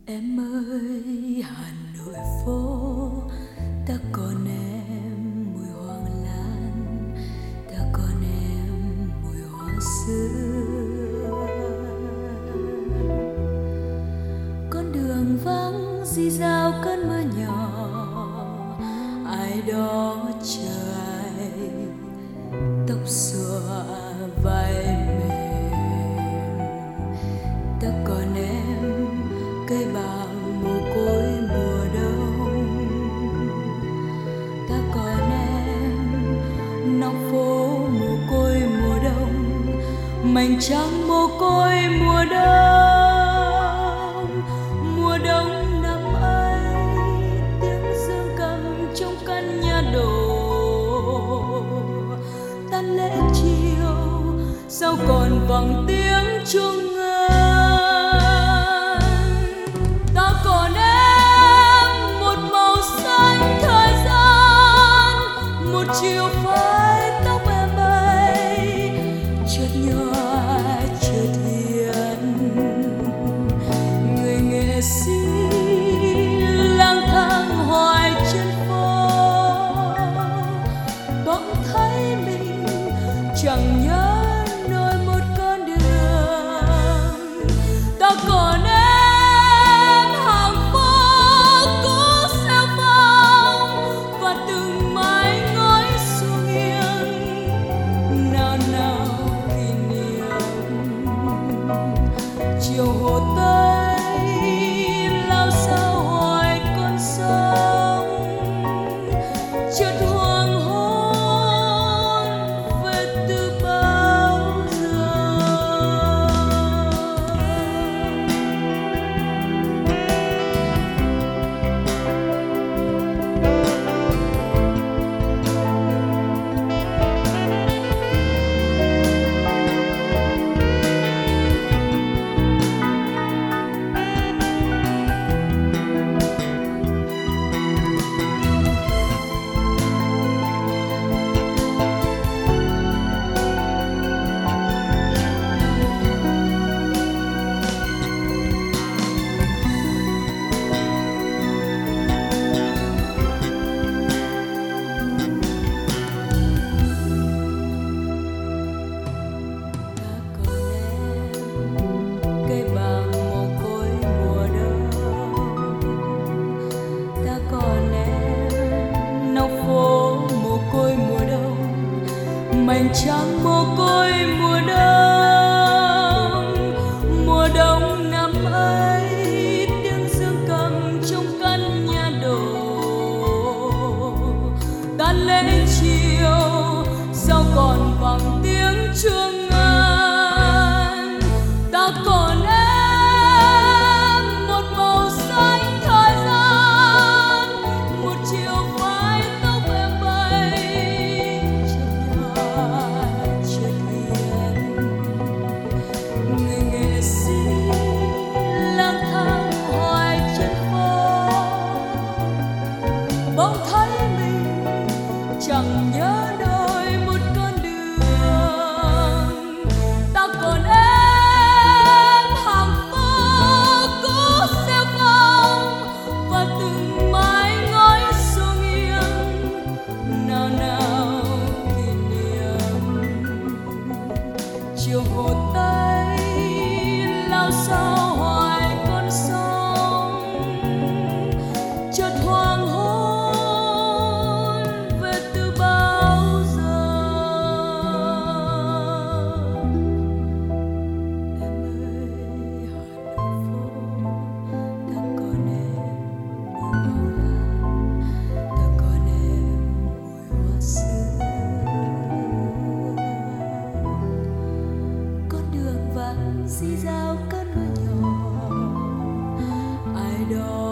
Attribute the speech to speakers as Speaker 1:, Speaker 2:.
Speaker 1: Em ơi Hà Nội phố, ta còn em mùi hoàng lan, ta còn em mùi hoa sữa. Con đường vắng rì rào cơn mưa nhỏ, ai đó chờ ai, tóc xõa vai mềm. Ta còn em cây bàng mồ côi mùa đông, ta còn em nóc phố mồ côi mùa đông, mảnh trắng mồ côi mùa đông. Mùa đông năm ấy tiếng dương cầm trong căn nhà đổ, tan lễ chiều sao còn vang tiếng chuông. Chiều phai tóc em bay chợt nhòa chợt hiền, người nghệ sĩ lang thang hoài trên phố, bỗng thấy mình chẳng nhớ nổi một con đường. Ta còn chiều hồ Tây lao sao hoài con sông, chợt hoàng hôn về từ bao giờ. Mảnh trắng mồ côi mùa đông, mùa đông năm ấy tiếng dương cầm trong căn nhà đổ, tan lễ chiều sao còn vang tiếng chuông ngân. Ta còn em một màu xanh thời gian, một chiều phai tóc em bay chợt hiền, người nghệ sĩ lang thang hoài trên phố, bỗng thấy mình chẳng nhớ nổi một con đường. Ta còn em hàng phố cũ xeo phong và từng mái ngói xô nghiêng, nào nào kỷ niệm. Chiều hồ Tây lao sao hoài con sông, chợt hoàng hôn về từ bao giờ. Em ơi Hà Nội phố, ta còn em mùi hoàng lan, ta còn em mùi hoa sữa. Con đường vắng rì rào cơn mưa nhỏ, ai đó